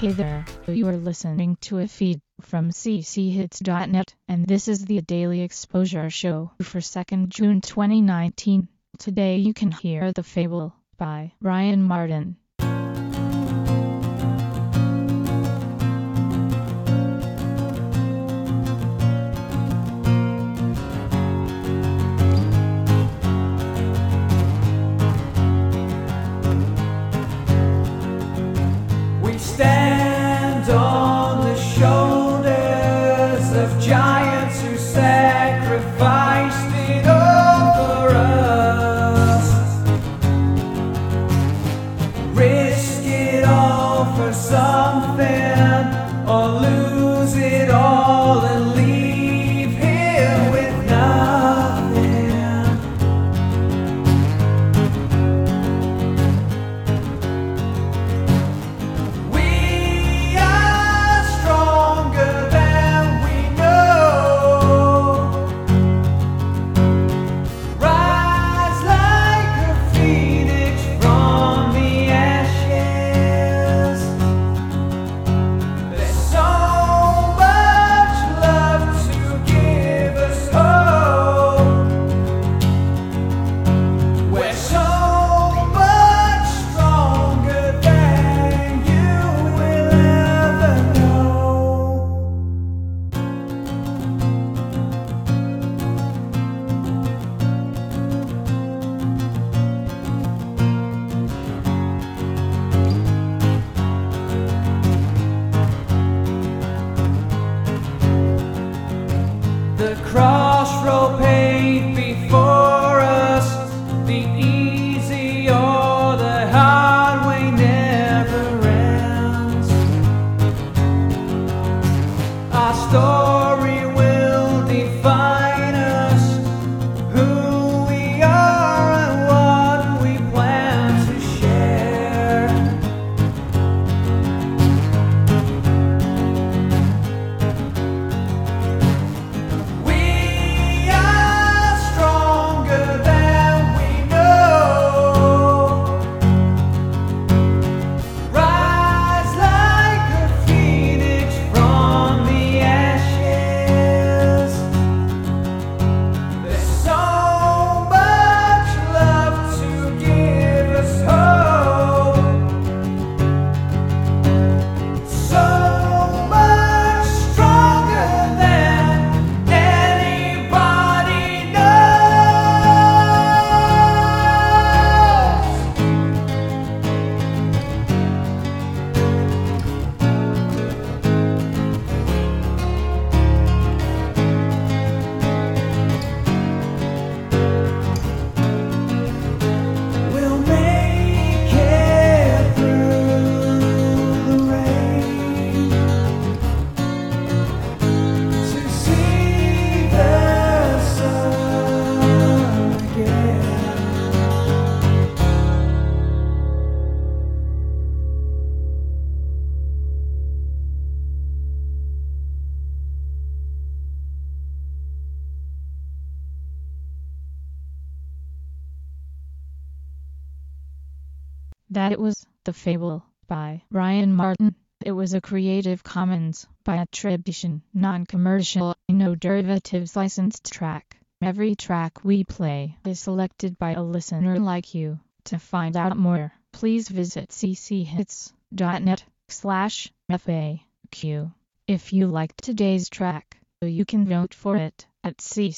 Hey there, you are listening to a feed from cchits.net, and this is the Daily Exposure Show for 2nd June 2019. Today you can hear The Fable by Brian Martin. Stand on the shoulders of giants who sacrificed it all for us. Risk it all for something, or lose it all and leave here with nothing. The crossroad paved before us, the easy or the hard way never ends. Our story will define us, who we are and what we plan to share. That was The Fable by Brian Martin. It was a Creative Commons by attribution, non-commercial, no derivatives licensed track. Every track we play is selected by a listener like you. To find out more, please visit cchits.net/FAQ. If you liked today's track, you can vote for it at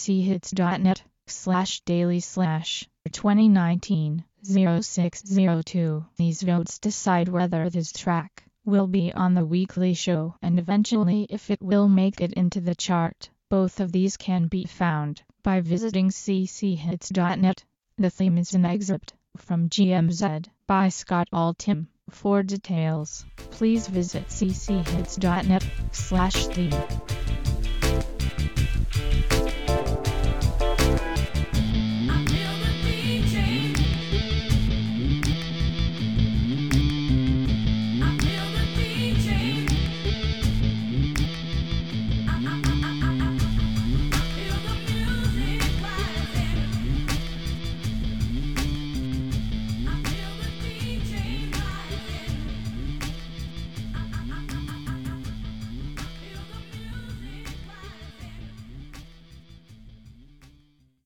cchits.net/daily/2019-0602. These votes decide whether this track will be on the weekly show and eventually if it will make it into the chart. Both of these can be found by visiting cchits.net. The theme is an excerpt from GMZ by Scott Altham. For details, please visit cchits.net/theme.